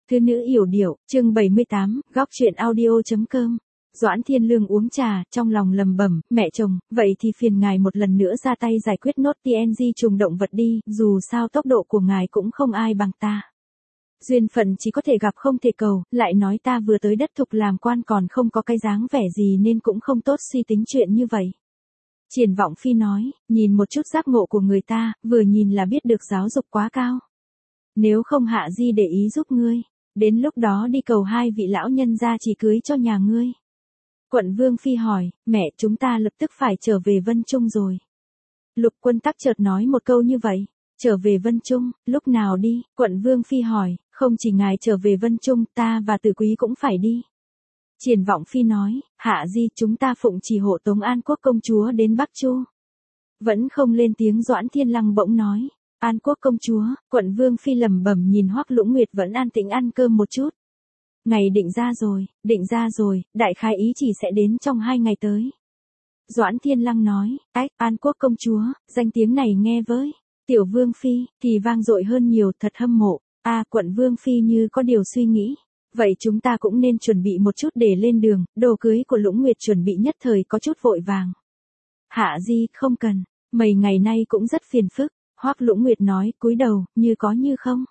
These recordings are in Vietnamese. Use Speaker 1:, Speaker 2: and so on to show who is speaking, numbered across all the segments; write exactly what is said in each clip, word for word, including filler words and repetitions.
Speaker 1: Thư nữ yểu điệu, chương bảy mươi tám, góc chuyện audio.com. Doãn Thiên Lương uống trà, trong lòng lầm bẩm, mẹ chồng, vậy thì phiền ngài một lần nữa ra tay giải quyết nốt tê en giê trùng động vật đi, dù sao tốc độ của ngài cũng không ai bằng ta. Duyên phận chỉ có thể gặp không thể cầu, lại nói ta vừa tới đất thục làm quan còn không có cái dáng vẻ gì nên cũng không tốt suy tính chuyện như vậy. Triển Vọng Phi nói, nhìn một chút giác ngộ của người ta, vừa nhìn là biết được giáo dục quá cao. Nếu không Hạ Di để ý giúp ngươi, đến lúc đó đi cầu hai vị lão nhân ra chỉ cưới cho nhà ngươi. Quận Vương Phi hỏi, mẹ chúng ta lập tức phải trở về Vân Trung rồi. Lục Quân Tắc chợt nói một câu như vậy, trở về Vân Trung, lúc nào đi? Quận Vương Phi hỏi, không chỉ ngài trở về Vân Trung, ta và Tử Quý cũng phải đi. Triển Vọng Phi nói, Hạ Di chúng ta phụng chỉ hộ tống An Quốc công chúa đến Bắc Chu. Vẫn không lên tiếng. Doãn Thiên Lăng bỗng nói, An Quốc công chúa. Quận Vương Phi lẩm bẩm nhìn Hoắc Lũng Nguyệt vẫn an tĩnh ăn cơm một chút. Ngày định ra rồi, định ra rồi, đại khái ý chỉ sẽ đến trong hai ngày tới. Doãn Thiên Lăng nói, ách, An Quốc công chúa, danh tiếng này nghe với Tiểu Vương Phi thì vang dội hơn nhiều, thật hâm mộ. A à, Quận Vương Phi như có điều suy nghĩ. Vậy chúng ta cũng nên chuẩn bị một chút để lên đường, đồ cưới của Lũng Nguyệt chuẩn bị nhất thời có chút vội vàng. Hạ Di, không cần, mấy ngày nay cũng rất phiền phức. Hoắc Lũng Nguyệt nói, cúi đầu, như có như không.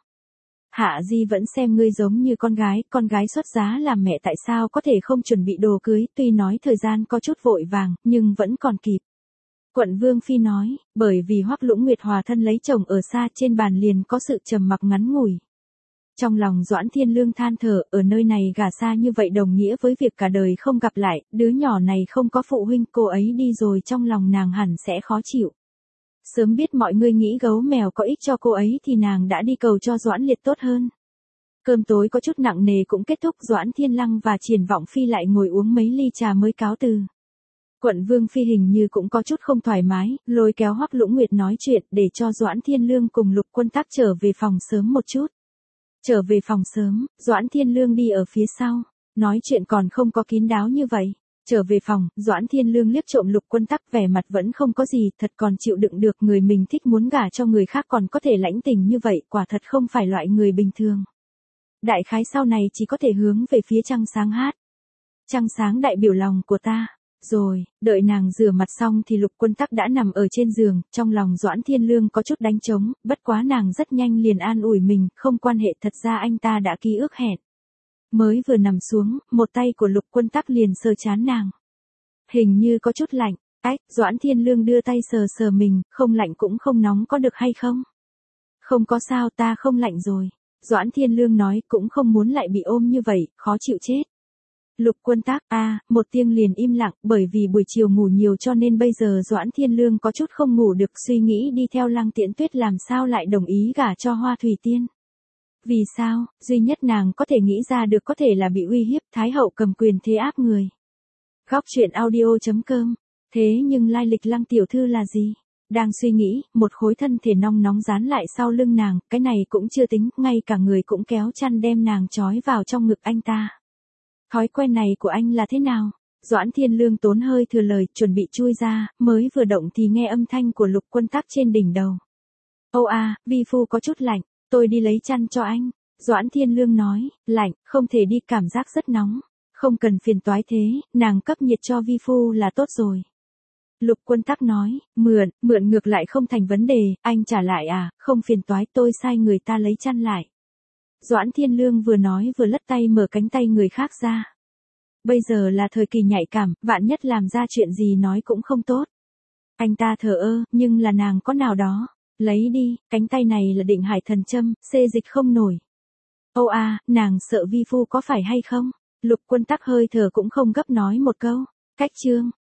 Speaker 1: Hạ Di vẫn xem ngươi giống như con gái, con gái xuất giá làm mẹ tại sao có thể không chuẩn bị đồ cưới, tuy nói thời gian có chút vội vàng, nhưng vẫn còn kịp. Quận Vương Phi nói, bởi vì Hoắc Lũng Nguyệt hòa thân lấy chồng ở xa trên bàn liền có sự trầm mặc ngắn ngủi. Trong lòng Doãn Thiên Lương than thở, ở nơi này gả xa như vậy đồng nghĩa với việc cả đời không gặp lại, đứa nhỏ này không có phụ huynh, cô ấy đi rồi trong lòng nàng hẳn sẽ khó chịu. Sớm biết mọi người nghĩ gấu mèo có ích cho cô ấy thì nàng đã đi cầu cho Doãn Liệt tốt hơn. Cơm tối có chút nặng nề cũng kết thúc, Doãn Thiên Lăng và Triển Vọng Phi lại ngồi uống mấy ly trà mới cáo từ. Quận Vương Phi hình như cũng có chút không thoải mái, lôi kéo Hoắc Lũng Nguyệt nói chuyện để cho Doãn Thiên Lương cùng Lục Quân Tắc trở về phòng sớm một chút. Trở về phòng sớm, Doãn Thiên Lương đi ở phía sau, nói chuyện còn không có kín đáo như vậy. Trở về phòng, Doãn Thiên Lương liếc trộm Lục Quân Tắc, vẻ mặt vẫn không có gì, thật còn chịu đựng được người mình thích muốn gả cho người khác còn có thể lãnh tình như vậy, quả thật không phải loại người bình thường. Đại khái sau này chỉ có thể hướng về phía trăng sáng hát. Trăng sáng đại biểu lòng của ta. Rồi, đợi nàng rửa mặt xong thì Lục Quân Tắc đã nằm ở trên giường, trong lòng Doãn Thiên Lương có chút đánh trống, bất quá nàng rất nhanh liền an ủi mình, không quan hệ, thật ra anh ta đã ký ước hẹn. Mới vừa nằm xuống, một tay của Lục Quân Tắc liền sờ trán nàng. Hình như có chút lạnh, ách, Doãn Thiên Lương đưa tay sờ sờ mình, không lạnh cũng không nóng có được hay không? Không có sao, ta không lạnh rồi. Doãn Thiên Lương nói, cũng không muốn lại bị ôm như vậy, khó chịu chết. Lục Quân Tắc, a à, một tiếng liền im lặng, bởi vì buổi chiều ngủ nhiều cho nên bây giờ Doãn Thiên Lương có chút không ngủ được, suy nghĩ đi theo Lăng Tiễn Tuyết làm sao lại đồng ý gả cho Hoa Thủy Tiên. Vì sao, duy nhất nàng có thể nghĩ ra được có thể là bị uy hiếp, Thái hậu cầm quyền thế áp người. Góc chuyện audio.com, thế nhưng lai lịch Lăng tiểu thư là gì? Đang suy nghĩ, một khối thân thể nong nóng dán lại sau lưng nàng, cái này cũng chưa tính, ngay cả người cũng kéo chăn đem nàng trói vào trong ngực anh ta. Thói quen này của anh là thế nào? Doãn Thiên Lương tốn hơi thừa lời, chuẩn bị chui ra, mới vừa động thì nghe âm thanh của Lục Quân Tắc trên đỉnh đầu. Âu a, vi phu có chút lạnh, tôi đi lấy chăn cho anh. Doãn Thiên Lương nói, lạnh, không thể đi, cảm giác rất nóng. Không cần phiền toái thế, nàng cấp nhiệt cho vi phu là tốt rồi. Lục Quân Tắc nói, mượn, mượn ngược lại không thành vấn đề, anh trả lại à, không phiền toái, tôi sai người ta lấy chăn lại. Doãn Thiên Lương vừa nói vừa lất tay mở cánh tay người khác ra. Bây giờ là thời kỳ nhạy cảm, vạn nhất làm ra chuyện gì nói cũng không tốt. Anh ta thờ ơ, nhưng là nàng có nào đó. Lấy đi, cánh tay này là Định Hải thần châm, xê dịch không nổi. Âu a, nàng sợ vi phu có phải hay không? Lục Quân Tắc hơi thở cũng không gấp nói một câu. Cách chương,